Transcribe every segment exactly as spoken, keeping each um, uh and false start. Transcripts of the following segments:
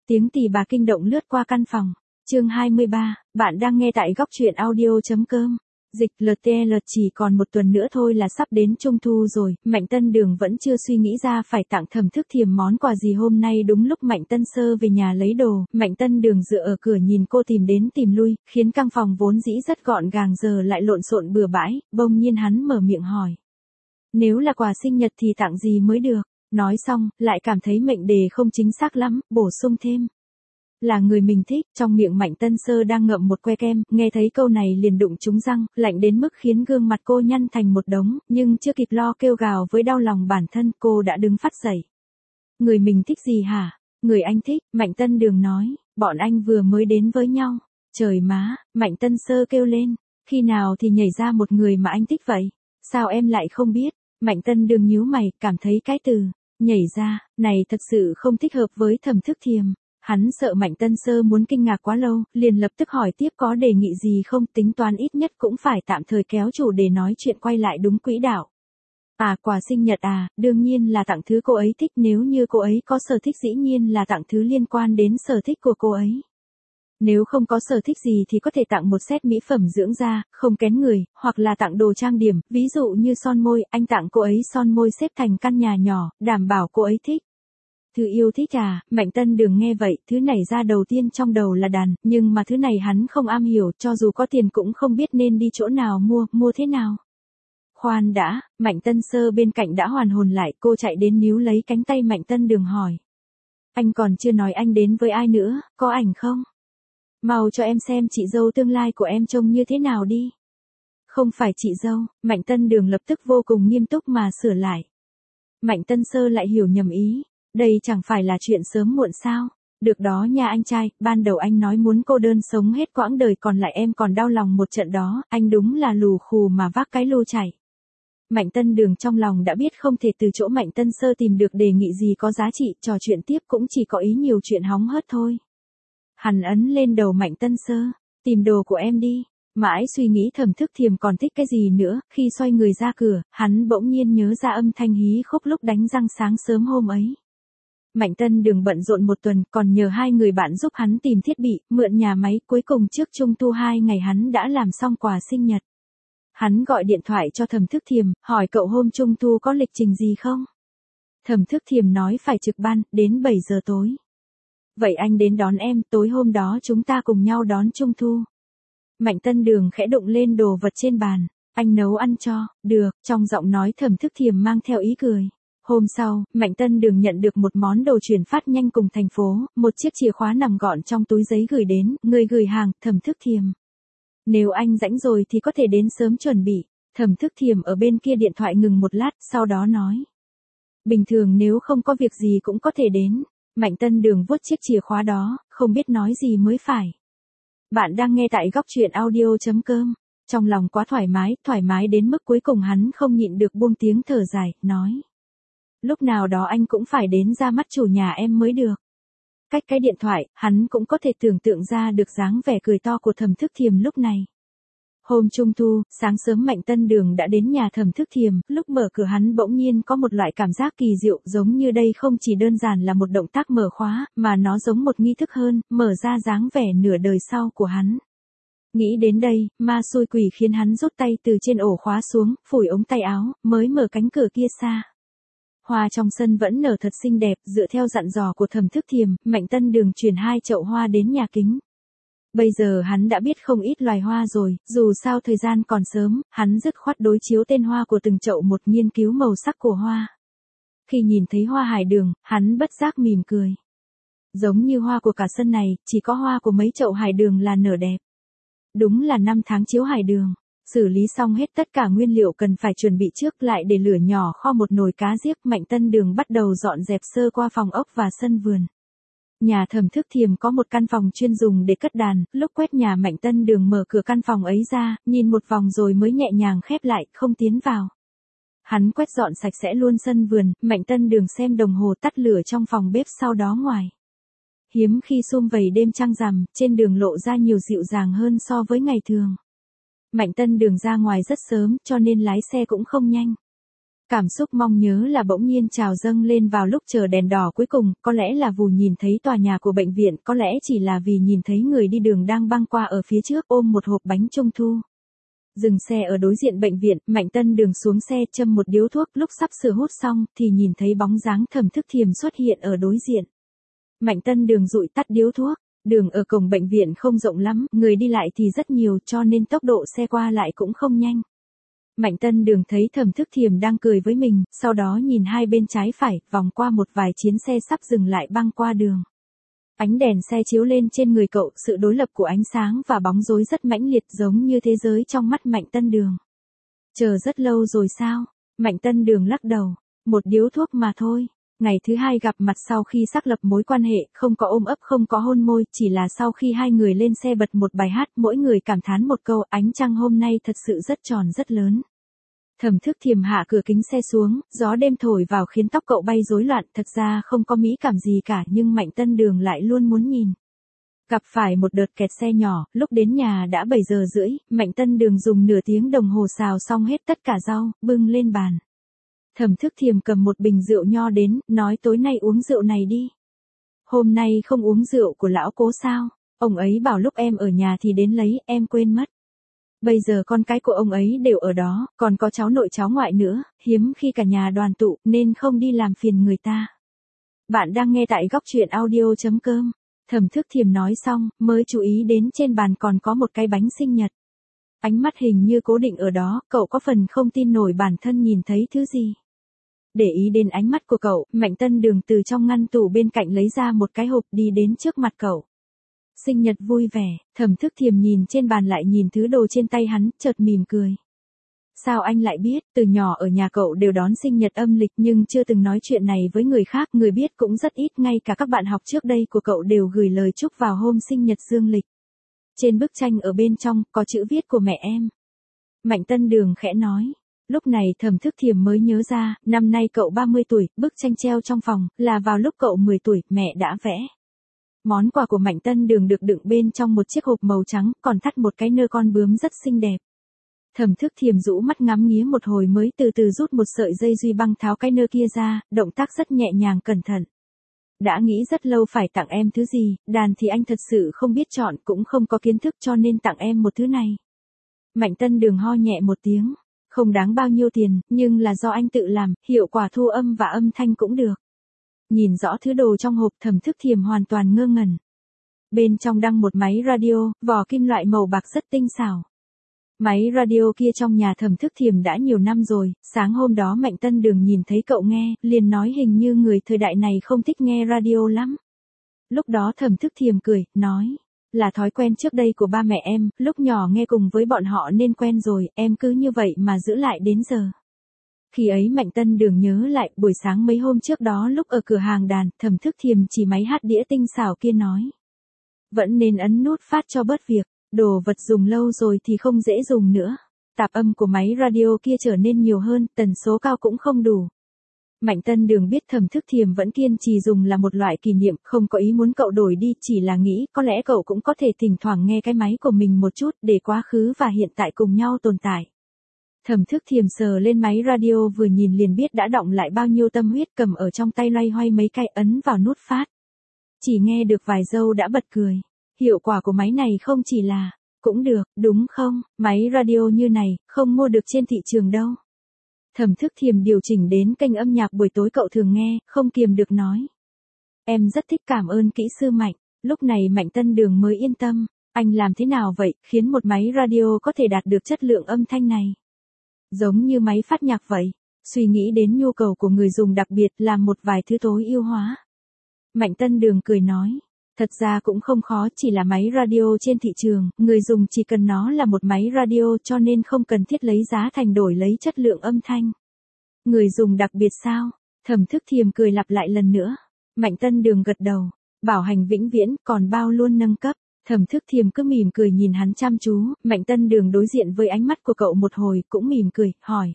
Tiếng tì bà kinh động lướt qua căn phòng. Chương hai mươi ba, bạn đang nghe tại góc truyện audio.com. Dịch lờ tê lờ chỉ còn một tuần nữa thôi là sắp đến Trung thu rồi, Mạnh Tân Đường vẫn chưa suy nghĩ ra phải tặng Thẩm Thức Thiềm món quà gì hôm nay. Đúng lúc Mạnh Tân Sơ về nhà lấy đồ, Mạnh Tân Đường dựa ở cửa nhìn cô tìm đến tìm lui, khiến căn phòng vốn dĩ rất gọn gàng giờ lại lộn xộn bừa bãi. Bỗng nhiên hắn mở miệng hỏi: nếu là quà sinh nhật thì tặng gì mới được? Nói xong, lại cảm thấy mệnh đề không chính xác lắm, bổ sung thêm: là người mình thích. Trong miệng Mạnh Tân Sơ đang ngậm một que kem, nghe thấy câu này liền đụng trúng răng, lạnh đến mức khiến gương mặt cô nhăn thành một đống, nhưng chưa kịp lo kêu gào với đau lòng bản thân, cô đã đứng phắt dậy. Người mình thích gì hả? Người anh thích, Mạnh Tân Đường nói, bọn anh vừa mới đến với nhau. Trời má, Mạnh Tân Sơ kêu lên, khi nào thì nhảy ra một người mà anh thích vậy? Sao em lại không biết? Mạnh Tân Đường nhíu mày, cảm thấy cái từ nhảy ra này thật sự không thích hợp với Thẩm Thức Thiềm. Hắn sợ Mạnh Tân Sơ muốn kinh ngạc quá lâu, liền lập tức hỏi tiếp có đề nghị gì không, tính toán ít nhất cũng phải tạm thời kéo chủ đề nói chuyện quay lại đúng quỹ đạo. À, quà sinh nhật à, đương nhiên là tặng thứ cô ấy thích, nếu như cô ấy có sở thích dĩ nhiên là tặng thứ liên quan đến sở thích của cô ấy. Nếu không có sở thích gì thì có thể tặng một set mỹ phẩm dưỡng da, không kén người, hoặc là tặng đồ trang điểm, ví dụ như son môi, anh tặng cô ấy son môi xếp thành căn nhà nhỏ, đảm bảo cô ấy thích. Thứ yêu thích à? Mạnh Tân Đường nghe vậy, thứ nảy ra đầu tiên trong đầu là đàn, nhưng mà thứ này hắn không am hiểu, cho dù có tiền cũng không biết nên đi chỗ nào mua, mua thế nào. Khoan đã, Mạnh Tân Sơ bên cạnh đã hoàn hồn lại, cô chạy đến níu lấy cánh tay Mạnh Tân Đường hỏi: anh còn chưa nói anh đến với ai nữa, có ảnh không? Mau cho em xem chị dâu tương lai của em trông như thế nào đi. Không phải chị dâu, Mạnh Tân Đường lập tức vô cùng nghiêm túc mà sửa lại. Mạnh Tân Sơ lại hiểu nhầm ý. Đây chẳng phải là chuyện sớm muộn sao? Được đó nha anh trai, ban đầu anh nói muốn cô đơn sống hết quãng đời còn lại em còn đau lòng một trận đó, anh đúng là lù khù mà vác cái lô chảy. Mạnh Tân Đường trong lòng đã biết không thể từ chỗ Mạnh Tân Sơ tìm được đề nghị gì có giá trị, trò chuyện tiếp cũng chỉ có ý nhiều chuyện hóng hớt thôi. Hắn ấn lên đầu Mạnh Tân Sơ, tìm đồ của em đi. Mãi suy nghĩ Thẩm Thức Thiềm còn thích cái gì nữa, khi xoay người ra cửa, hắn bỗng nhiên nhớ ra âm thanh hí khúc lúc đánh răng sáng sớm hôm ấy. Mạnh Tân Đường bận rộn một tuần, còn nhờ hai người bạn giúp hắn tìm thiết bị, mượn nhà máy, cuối cùng trước Trung thu hai ngày hắn đã làm xong quà sinh nhật. Hắn gọi điện thoại cho Thẩm Thức Thiềm, hỏi cậu hôm Trung thu có lịch trình gì không? Thẩm Thức Thiềm nói phải trực ban, đến bảy giờ tối. Vậy anh đến đón em, tối hôm đó chúng ta cùng nhau đón Trung thu. Mạnh Tân Đường khẽ đụng lên đồ vật trên bàn, anh nấu ăn cho, được, trong giọng nói Thẩm Thức Thiềm mang theo ý cười. Hôm sau, Mạnh Tân Đường nhận được một món đồ chuyển phát nhanh cùng thành phố, một chiếc chìa khóa nằm gọn trong túi giấy gửi đến, người gửi hàng, Thẩm Thức Thiềm. Nếu anh rảnh rồi thì có thể đến sớm chuẩn bị. Thẩm Thức Thiềm ở bên kia điện thoại ngừng một lát, sau đó nói: bình thường nếu không có việc gì cũng có thể đến. Mạnh Tân Đường vuốt chiếc chìa khóa đó, không biết nói gì mới phải. Bạn đang nghe tại góc truyện audio.com. Trong lòng quá thoải mái, thoải mái đến mức cuối cùng hắn không nhịn được buông tiếng thở dài, nói: lúc nào đó anh cũng phải đến ra mắt chủ nhà em mới được. Cách cái điện thoại, hắn cũng có thể tưởng tượng ra được dáng vẻ cười to của Thẩm Thức Thiềm lúc này. Hôm Trung thu, sáng sớm Mạnh Tân Đường đã đến nhà Thẩm Thức Thiềm, lúc mở cửa hắn bỗng nhiên có một loại cảm giác kỳ diệu, giống như đây không chỉ đơn giản là một động tác mở khóa, mà nó giống một nghi thức hơn, mở ra dáng vẻ nửa đời sau của hắn. Nghĩ đến đây, ma xui quỷ khiến hắn rút tay từ trên ổ khóa xuống, phủi ống tay áo, mới mở cánh cửa kia xa. Hoa trong sân vẫn nở thật xinh đẹp, dựa theo dặn dò của Thẩm Thức Thiềm, Mạnh Tân Đường chuyển hai chậu hoa đến nhà kính. Bây giờ hắn đã biết không ít loài hoa rồi, dù sao thời gian còn sớm, hắn dứt khoát đối chiếu tên hoa của từng chậu một, nghiên cứu màu sắc của hoa. Khi nhìn thấy hoa hải đường, hắn bất giác mỉm cười. Giống như hoa của cả sân này, chỉ có hoa của mấy chậu hải đường là nở đẹp. Đúng là năm tháng chiếu hải đường. Xử lý xong hết tất cả nguyên liệu cần phải chuẩn bị trước, lại để lửa nhỏ kho một nồi cá giếc, Mạnh Tân Đường bắt đầu dọn dẹp sơ qua phòng ốc và sân vườn. Nhà Thẩm Thức Thiềm có một căn phòng chuyên dùng để cất đàn, lúc quét nhà Mạnh Tân Đường mở cửa căn phòng ấy ra, nhìn một vòng rồi mới nhẹ nhàng khép lại, không tiến vào. Hắn quét dọn sạch sẽ luôn sân vườn, Mạnh Tân Đường xem đồng hồ tắt lửa trong phòng bếp, sau đó ngoài. Hiếm khi sum vầy đêm trăng rằm, trên đường lộ ra nhiều dịu dàng hơn so với ngày thường. Mạnh Tân Đường ra ngoài rất sớm, cho nên lái xe cũng không nhanh. Cảm xúc mong nhớ là bỗng nhiên trào dâng lên vào lúc chờ đèn đỏ cuối cùng, có lẽ là vì nhìn thấy tòa nhà của bệnh viện, có lẽ chỉ là vì nhìn thấy người đi đường đang băng qua ở phía trước ôm một hộp bánh trung thu. Dừng xe ở đối diện bệnh viện, Mạnh Tân Đường xuống xe châm một điếu thuốc, lúc sắp sửa hút xong thì nhìn thấy bóng dáng Thẩm Thức Thiềm xuất hiện ở đối diện. Mạnh Tân Đường dụi tắt điếu thuốc, đường ở cổng bệnh viện không rộng lắm, người đi lại thì rất nhiều cho nên tốc độ xe qua lại cũng không nhanh. Mạnh Tân Đường thấy Thẩm Thức Thiềm đang cười với mình, sau đó nhìn hai bên trái phải, vòng qua một vài chiến xe sắp dừng lại băng qua đường. Ánh đèn xe chiếu lên trên người cậu, sự đối lập của ánh sáng và bóng rối rất mãnh liệt giống như thế giới trong mắt Mạnh Tân Đường. Chờ rất lâu rồi sao? Mạnh Tân Đường lắc đầu, một điếu thuốc mà thôi. Ngày thứ hai gặp mặt sau khi xác lập mối quan hệ, không có ôm ấp không có hôn môi, chỉ là sau khi hai người lên xe bật một bài hát, mỗi người cảm thán một câu, ánh trăng hôm nay thật sự rất tròn rất lớn. Thẩm Thức Thiềm hạ cửa kính xe xuống, gió đêm thổi vào khiến tóc cậu bay rối loạn, thật ra không có mỹ cảm gì cả nhưng Mạnh Tân Đường lại luôn muốn nhìn. Gặp phải một đợt kẹt xe nhỏ, lúc đến nhà đã bảy giờ rưỡi, Mạnh Tân Đường dùng nửa tiếng đồng hồ xào xong hết tất cả rau, bưng lên bàn. Thẩm Thức Thiềm cầm một bình rượu nho đến, nói tối nay uống rượu này đi. Hôm nay không uống rượu của lão Cố sao? Ông ấy bảo lúc em ở nhà thì đến lấy, em quên mất. Bây giờ con cái của ông ấy đều ở đó, còn có cháu nội cháu ngoại nữa, hiếm khi cả nhà đoàn tụ, nên không đi làm phiền người ta. Bạn đang nghe tại góc truyện audio chấm com. Thẩm Thức Thiềm nói xong, mới chú ý đến trên bàn còn có một cái bánh sinh nhật. Ánh mắt hình như cố định ở đó, cậu có phần không tin nổi bản thân nhìn thấy thứ gì. Để ý đến ánh mắt của cậu, Mạnh Tân Đường từ trong ngăn tủ bên cạnh lấy ra một cái hộp đi đến trước mặt cậu. Sinh nhật vui vẻ, Thẩm Thức Thiềm nhìn trên bàn lại nhìn thứ đồ trên tay hắn, chợt mỉm cười. Sao anh lại biết, từ nhỏ ở nhà cậu đều đón sinh nhật âm lịch nhưng chưa từng nói chuyện này với người khác, người biết cũng rất ít, ngay cả các bạn học trước đây của cậu đều gửi lời chúc vào hôm sinh nhật dương lịch. Trên bức tranh ở bên trong, có chữ viết của mẹ em. Mạnh Tân Đường khẽ nói. Lúc này Thẩm Thức Thiềm mới nhớ ra, năm nay cậu ba mươi tuổi, bức tranh treo trong phòng, là vào lúc cậu mười tuổi, mẹ đã vẽ. Món quà của Mạnh Tân Đường được đựng bên trong một chiếc hộp màu trắng, còn thắt một cái nơ con bướm rất xinh đẹp. Thẩm Thức Thiềm rũ mắt ngắm nghía một hồi mới từ từ rút một sợi dây duy băng tháo cái nơ kia ra, động tác rất nhẹ nhàng cẩn thận. Đã nghĩ rất lâu phải tặng em thứ gì, đàn thì anh thật sự không biết chọn, cũng không có kiến thức cho nên tặng em một thứ này. Mạnh Tân Đường ho nhẹ một tiếng, không đáng bao nhiêu tiền, nhưng là do anh tự làm, hiệu quả thu âm và âm thanh cũng được. Nhìn rõ thứ đồ trong hộp, Thẩm Thức Thiềm hoàn toàn ngơ ngẩn. Bên trong đăng một máy radio, vỏ kim loại màu bạc rất tinh xảo. Máy radio kia trong nhà Thẩm Thức Thiềm đã nhiều năm rồi, sáng hôm đó Mạnh Tân Đường nhìn thấy cậu nghe, liền nói hình như người thời đại này không thích nghe radio lắm. Lúc đó Thẩm Thức Thiềm cười, nói, là thói quen trước đây của ba mẹ em, lúc nhỏ nghe cùng với bọn họ nên quen rồi, em cứ như vậy mà giữ lại đến giờ. Khi ấy Mạnh Tân Đường nhớ lại, buổi sáng mấy hôm trước đó lúc ở cửa hàng đàn, Thẩm Thức Thiềm chỉ máy hát đĩa tinh xảo kia nói. Vẫn nên ấn nút phát cho bớt việc, đồ vật dùng lâu rồi thì không dễ dùng nữa. Tạp âm của máy radio kia trở nên nhiều hơn, tần số cao cũng không đủ. Mạnh Tân Đường biết Thẩm Thức Thiềm vẫn kiên trì dùng là một loại kỷ niệm, không có ý muốn cậu đổi đi, chỉ là nghĩ có lẽ cậu cũng có thể thỉnh thoảng nghe cái máy của mình một chút để quá khứ và hiện tại cùng nhau tồn tại. Thẩm Thức Thiềm sờ lên máy radio vừa nhìn liền biết đã đọng lại bao nhiêu tâm huyết, cầm ở trong tay loay hoay mấy cái ấn vào nút phát. Chỉ nghe được vài giây đã bật cười. Hiệu quả của máy này không chỉ là, cũng được, đúng không, máy radio như này, không mua được trên thị trường đâu. Thẩm Thức Thiềm điều chỉnh đến kênh âm nhạc buổi tối cậu thường nghe, không kiềm được nói. Em rất thích, cảm ơn kỹ sư Mạnh. Lúc này Mạnh Tân Đường mới yên tâm, anh làm thế nào vậy, khiến một máy radio có thể đạt được chất lượng âm thanh này. Giống như máy phát nhạc vậy, suy nghĩ đến nhu cầu của người dùng đặc biệt, làm một vài thứ tối ưu hóa. Mạnh Tân Đường cười nói, thật ra cũng không khó, chỉ là máy radio trên thị trường, người dùng chỉ cần nó là một máy radio cho nên không cần thiết lấy giá thành đổi lấy chất lượng âm thanh. Người dùng đặc biệt sao? Thẩm Thức Thiềm cười lặp lại lần nữa. Mạnh Tân Đường gật đầu, bảo hành vĩnh viễn, còn bao luôn nâng cấp. Thẩm Thức Thiềm cứ mỉm cười nhìn hắn chăm chú, Mạnh Tân Đường đối diện với ánh mắt của cậu một hồi, cũng mỉm cười, hỏi.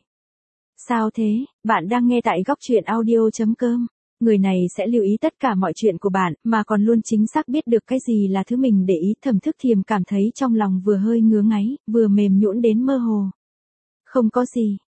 Sao thế, bạn đang nghe tại góc truyện audio chấm com. Người này sẽ lưu ý tất cả mọi chuyện của bạn, mà còn luôn chính xác biết được cái gì là thứ mình để ý. Thẩm Thức Thiềm cảm thấy trong lòng vừa hơi ngứa ngáy, vừa mềm nhũn đến mơ hồ. Không có gì,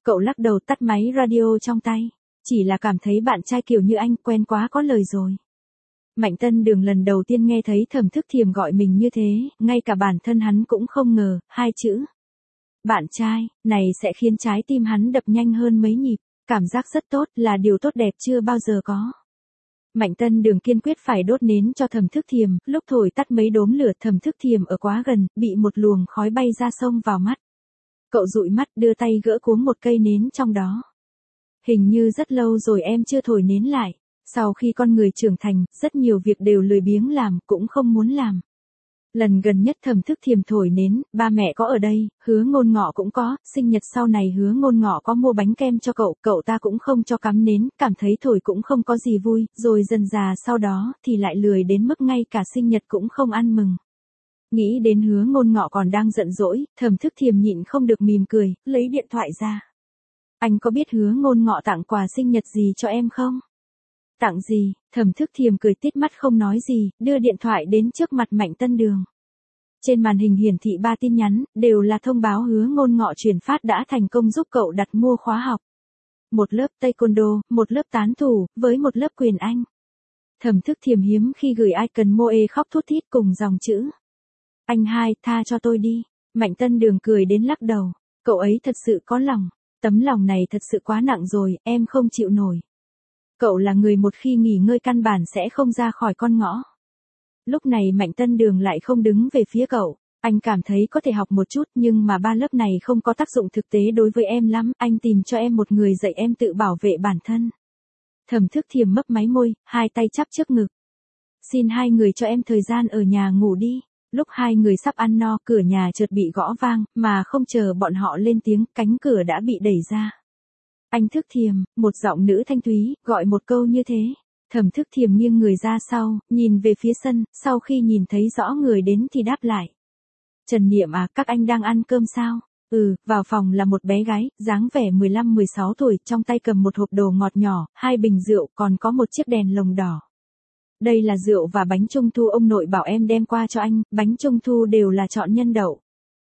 Cậu lắc đầu tắt máy radio trong tay. Chỉ là cảm thấy bạn trai kiểu như anh quen quá có lời rồi. Mạnh Tân Đường lần đầu tiên nghe thấy Thẩm Thức Thiềm gọi mình như thế, ngay cả bản thân hắn cũng không ngờ, hai chữ. Bạn trai, này sẽ khiến trái tim hắn đập nhanh hơn mấy nhịp, cảm giác rất tốt, là điều tốt đẹp chưa bao giờ có. Mạnh Tân Đường kiên quyết phải đốt nến cho Thẩm Thức Thiềm, lúc thổi tắt mấy đốm lửa Thẩm Thức Thiềm ở quá gần, bị một luồng khói bay ra xông vào mắt. Cậu dụi mắt đưa tay gỡ cuống một cây nến trong đó. Hình như rất lâu rồi em chưa thổi nến lại. Sau khi con người trưởng thành, rất nhiều việc đều lười biếng làm, cũng không muốn làm. Lần gần nhất Thẩm Thức Thiềm thổi nến, ba mẹ có ở đây, Hứa Ngôn Ngọ cũng có, sinh nhật sau này Hứa Ngôn Ngọ có mua bánh kem cho cậu, cậu ta cũng không cho cắm nến, cảm thấy thổi cũng không có gì vui, rồi dần dà sau đó thì lại lười đến mức ngay cả sinh nhật cũng không ăn mừng. Nghĩ đến Hứa Ngôn Ngọ còn đang giận dỗi, Thẩm Thức Thiềm nhịn không được mỉm cười, lấy điện thoại ra. Anh có biết Hứa Ngôn Ngọ tặng quà sinh nhật gì cho em không? Tặng gì? Thẩm Thức Thiềm cười tít mắt không nói gì, đưa điện thoại đến trước mặt Mạnh Tân Đường. Trên màn hình hiển thị ba tin nhắn, đều là thông báo Hứa Ngôn Ngọ chuyển phát đã thành công giúp cậu đặt mua khóa học. Một lớp taekwondo, một lớp tán thủ, với một lớp quyền Anh. Thẩm Thức Thiềm hiếm khi gửi icon moe khóc thút thít cùng dòng chữ. Anh hai, tha cho tôi đi. Mạnh Tân Đường cười đến lắc đầu. Cậu ấy thật sự có lòng. Tấm lòng này thật sự quá nặng rồi, em không chịu nổi. Cậu là người một khi nghỉ ngơi căn bản sẽ không ra khỏi con ngõ. Lúc này Mạnh Tân Đường lại không đứng về phía cậu. Anh cảm thấy có thể học một chút nhưng mà ba lớp này không có tác dụng thực tế đối với em lắm. Anh tìm cho em một người dạy em tự bảo vệ bản thân. Thẩm Thức Thiềm mấp máy môi, hai tay chắp trước ngực. Xin hai người cho em thời gian ở nhà ngủ đi. Lúc hai người sắp ăn no, cửa nhà chợt bị gõ vang, mà không chờ bọn họ lên tiếng, cánh cửa đã bị đẩy ra. Anh Thức Thiềm, một giọng nữ thanh thúy, gọi một câu như thế. Thẩm Thức Thiềm nghiêng người ra sau, nhìn về phía sân, sau khi nhìn thấy rõ người đến thì đáp lại. Trần Niệm à, các anh đang ăn cơm sao? Ừ, vào phòng là một bé gái, dáng vẻ mười lăm mười sáu tuổi, trong tay cầm một hộp đồ ngọt nhỏ, hai bình rượu, còn có một chiếc đèn lồng đỏ. Đây là rượu và bánh trung thu ông nội bảo em đem qua cho anh, bánh trung thu đều là chọn nhân đậu.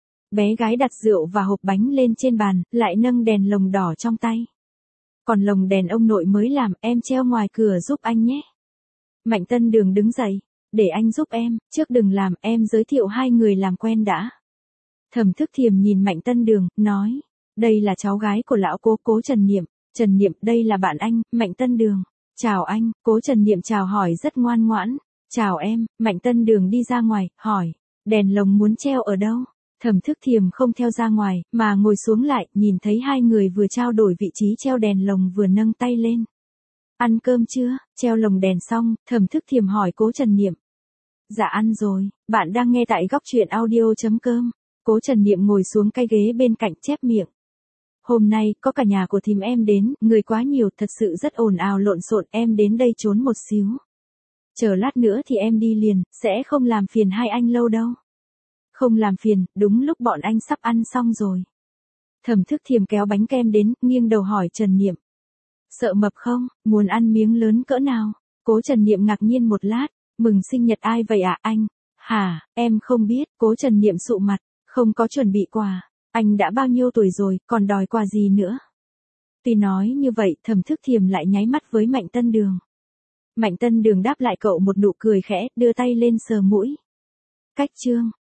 Bé gái đặt rượu và hộp bánh lên trên bàn, lại nâng đèn lồng đỏ trong tay. Còn lồng đèn ông nội mới làm, em treo ngoài cửa giúp anh nhé. Mạnh Tân Đường đứng dậy, để anh giúp em, trước đừng làm, em giới thiệu hai người làm quen đã. Thẩm Thức Thiềm nhìn Mạnh Tân Đường, nói, đây là cháu gái của lão cố cố Trần Niệm, Trần Niệm, đây là bạn anh, Mạnh Tân Đường. Chào anh, cố Trần Niệm chào hỏi rất ngoan ngoãn. Chào em, Mạnh Tân Đường đi ra ngoài, hỏi, đèn lồng muốn treo ở đâu? Thẩm Thức Thiềm không theo ra ngoài, mà ngồi xuống lại, nhìn thấy hai người vừa trao đổi vị trí treo đèn lồng vừa nâng tay lên. Ăn cơm chưa? Treo lồng đèn xong, Thẩm Thức Thiềm hỏi cố Trần Niệm. Dạ ăn rồi, bạn đang nghe tại góc truyện audio.com. Cố Trần Niệm ngồi xuống cái ghế bên cạnh chép miệng. Hôm nay, có cả nhà của thím em đến, người quá nhiều, thật sự rất ồn ào lộn xộn, em đến đây trốn một xíu. Chờ lát nữa thì em đi liền, sẽ không làm phiền hai anh lâu đâu. Không làm phiền, đúng lúc bọn anh sắp ăn xong rồi. Thẩm Thức Thiềm kéo bánh kem đến, nghiêng đầu hỏi Trần Niệm. Sợ mập không, muốn ăn miếng lớn cỡ nào? Cố Trần Niệm ngạc nhiên một lát, mừng sinh nhật ai vậy ạ anh? Hả, em không biết, cố Trần Niệm sụ mặt, không có chuẩn bị quà. Anh đã bao nhiêu tuổi rồi, còn đòi quà gì nữa? Tuy nói như vậy, Thẩm Thức Thiềm lại nháy mắt với Mạnh Tân Đường. Mạnh Tân Đường đáp lại cậu một nụ cười khẽ, đưa tay lên sờ mũi. Cách chương.